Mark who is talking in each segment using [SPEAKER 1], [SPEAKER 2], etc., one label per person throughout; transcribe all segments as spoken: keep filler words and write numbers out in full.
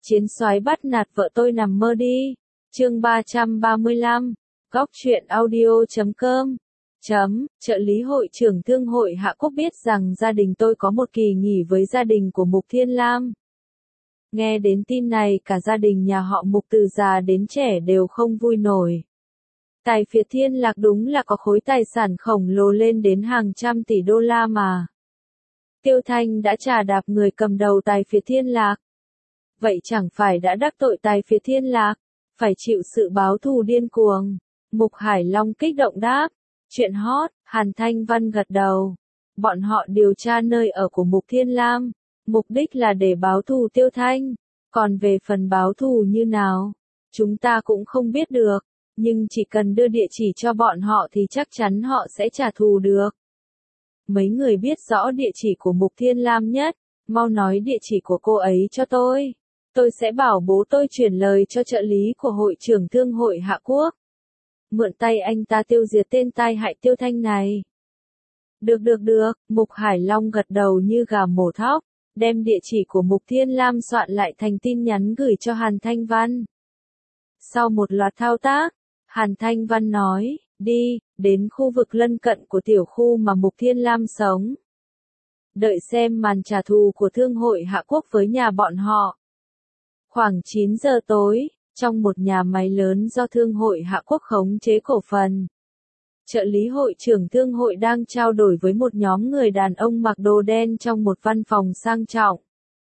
[SPEAKER 1] Chiến soái bắt nạt vợ tôi nằm mơ đi. Chương ba trăm ba mươi lăm. Góc truyện audio chấm com. Chấm, trợ lý hội trưởng thương hội Hạ Quốc biết rằng gia đình tôi có một kỳ nghỉ với gia đình của Mục Thiên Lam. Nghe đến tin này cả gia đình nhà họ Mục từ già đến trẻ đều không vui nổi. Tài phiệt Thiên Lạc đúng là có khối tài sản khổng lồ lên đến hàng trăm tỷ đô la mà. Tiêu Thanh đã trà đạp người cầm đầu Tài phiệt Thiên Lạc. Vậy chẳng phải đã đắc tội Tài phiệt Thiên Lạc, phải chịu sự báo thù điên cuồng. Mục Hải Long kích động đáp. Chuyện hot, Hàn Thanh Văn gật đầu. Bọn họ điều tra nơi ở của Mục Thiên Lam, mục đích là để báo thù Tiêu Thanh. Còn về phần báo thù như nào, chúng ta cũng không biết được, nhưng chỉ cần đưa địa chỉ cho bọn họ thì chắc chắn họ sẽ trả thù được. Mấy người biết rõ địa chỉ của Mục Thiên Lam nhất, mau nói địa chỉ của cô ấy cho tôi. Tôi sẽ bảo bố tôi chuyển lời cho trợ lý của hội trưởng thương hội Hạ Quốc. Mượn tay anh ta tiêu diệt tên tai hại Tiêu Thanh này. Được được được, Mục Hải Long gật đầu như gà mổ thóc, đem địa chỉ của Mục Thiên Lam soạn lại thành tin nhắn gửi cho Hàn Thanh Văn. Sau một loạt thao tác, Hàn Thanh Văn nói, đi, đến khu vực lân cận của tiểu khu mà Mục Thiên Lam sống. Đợi xem màn trả thù của thương hội Hạ Quốc với nhà bọn họ. Khoảng chín giờ tối, trong một nhà máy lớn do thương hội Hạ Quốc khống chế cổ phần, trợ lý hội trưởng thương hội đang trao đổi với một nhóm người đàn ông mặc đồ đen trong một văn phòng sang trọng.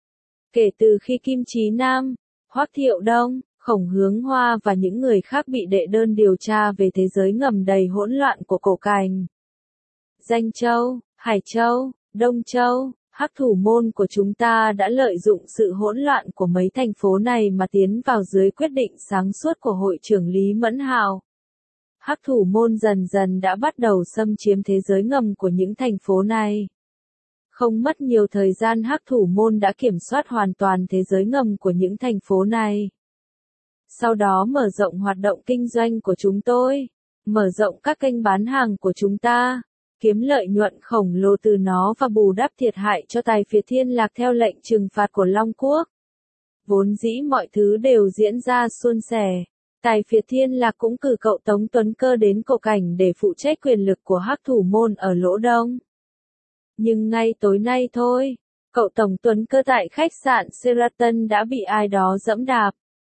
[SPEAKER 1] Kể từ khi Kim Chí Nam, Hoắc Thiệu Đông, Khổng Hướng Hoa và những người khác bị đệ đơn điều tra về thế giới ngầm đầy hỗn loạn của cổ cành, Danh Châu, Hải Châu, Đông Châu, Hắc thủ môn của chúng ta đã lợi dụng sự hỗn loạn của mấy thành phố này mà tiến vào dưới quyết định sáng suốt của hội trưởng Lý Mẫn Hào. Hắc thủ môn dần dần đã bắt đầu xâm chiếm thế giới ngầm của những thành phố này. Không mất nhiều thời gian Hắc thủ môn đã kiểm soát hoàn toàn thế giới ngầm của những thành phố này. Sau đó mở rộng hoạt động kinh doanh của chúng tôi, mở rộng các kênh bán hàng của chúng ta, kiếm lợi nhuận khổng lồ từ nó và bù đắp thiệt hại cho Tài phiệt Thiên Lạc theo lệnh trừng phạt của Long Quốc. Vốn dĩ mọi thứ đều diễn ra suôn sẻ. Tài phiệt Thiên Lạc cũng cử cậu Tống Tuấn Cơ đến cổ cảnh để phụ trách quyền lực của Hắc thủ môn ở Lỗ Đông. Nhưng ngay tối nay thôi, cậu Tổng Tuấn Cơ tại khách sạn Sheraton đã bị ai đó giẫm đạp.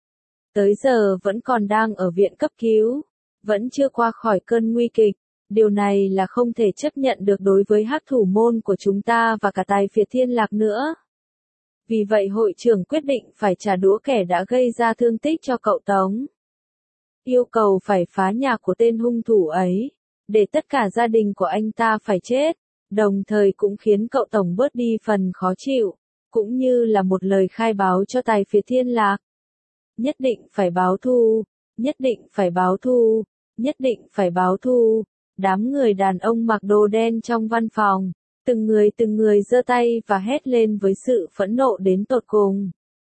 [SPEAKER 1] Tới giờ vẫn còn đang ở viện cấp cứu, vẫn chưa qua khỏi cơn nguy kịch. Điều này là không thể chấp nhận được đối với Hắc thủ môn của chúng ta và cả Tài phiệt Thiên Lạc nữa. Vì vậy hội trưởng quyết định phải trả đũa kẻ đã gây ra thương tích cho cậu Tống. Yêu cầu phải phá nhà của tên hung thủ ấy, để tất cả gia đình của anh ta phải chết, đồng thời cũng khiến cậu Tổng bớt đi phần khó chịu, cũng như là một lời khai báo cho Tài phiệt Thiên Lạc. Nhất định phải báo thù, nhất định phải báo thù, nhất định phải báo thù. Đám người đàn ông mặc đồ đen trong văn phòng, từng người từng người giơ tay và hét lên với sự phẫn nộ đến tột cùng.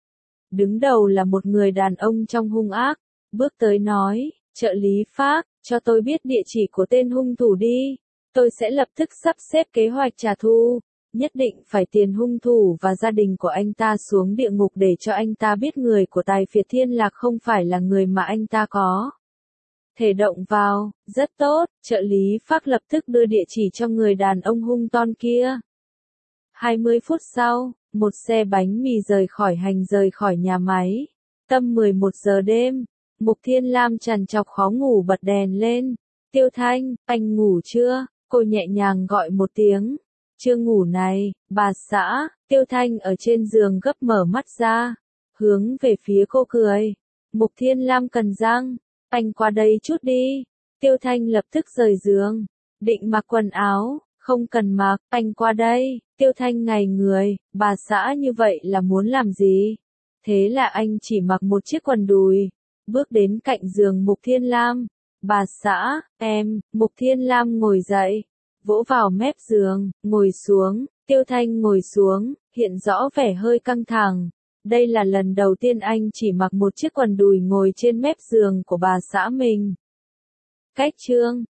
[SPEAKER 1] Đứng đầu là một người đàn ông trông hung ác, bước tới nói, trợ lý Phác, cho tôi biết địa chỉ của tên hung thủ đi, tôi sẽ lập tức sắp xếp kế hoạch trả thù, nhất định phải tiền hung thủ và gia đình của anh ta xuống địa ngục để cho anh ta biết người của Tài phiệt Thiên Lạc không phải là người mà anh ta có thể động vào. Rất tốt, trợ lý Phác lập tức đưa địa chỉ cho người đàn ông hung ton kia. hai mươi phút sau, một xe bánh mì rời khỏi hành rời khỏi nhà máy. Tầm mười một giờ đêm, Mục Thiên Lam trằn trọc khó ngủ bật đèn lên. Tiêu Thanh, anh ngủ chưa? Cô nhẹ nhàng gọi một tiếng. Chưa ngủ này, bà xã. Tiêu Thanh ở trên giường gấp mở mắt ra, hướng về phía cô cười. Mục Thiên Lam cần răng. Anh qua đây chút đi. Tiêu Thanh lập tức rời giường, định mặc quần áo, không cần mặc, anh qua đây. Tiêu Thanh ngây người, bà xã như vậy là muốn làm gì? Thế là anh chỉ mặc một chiếc quần đùi, bước đến cạnh giường Mục Thiên Lam. Bà xã, em. Mục Thiên Lam ngồi dậy, vỗ vào mép giường, ngồi xuống. Tiêu Thanh ngồi xuống, hiện rõ vẻ hơi căng thẳng. Đây là lần đầu tiên anh chỉ mặc một chiếc quần đùi ngồi trên mép giường của bà xã mình. Cách chương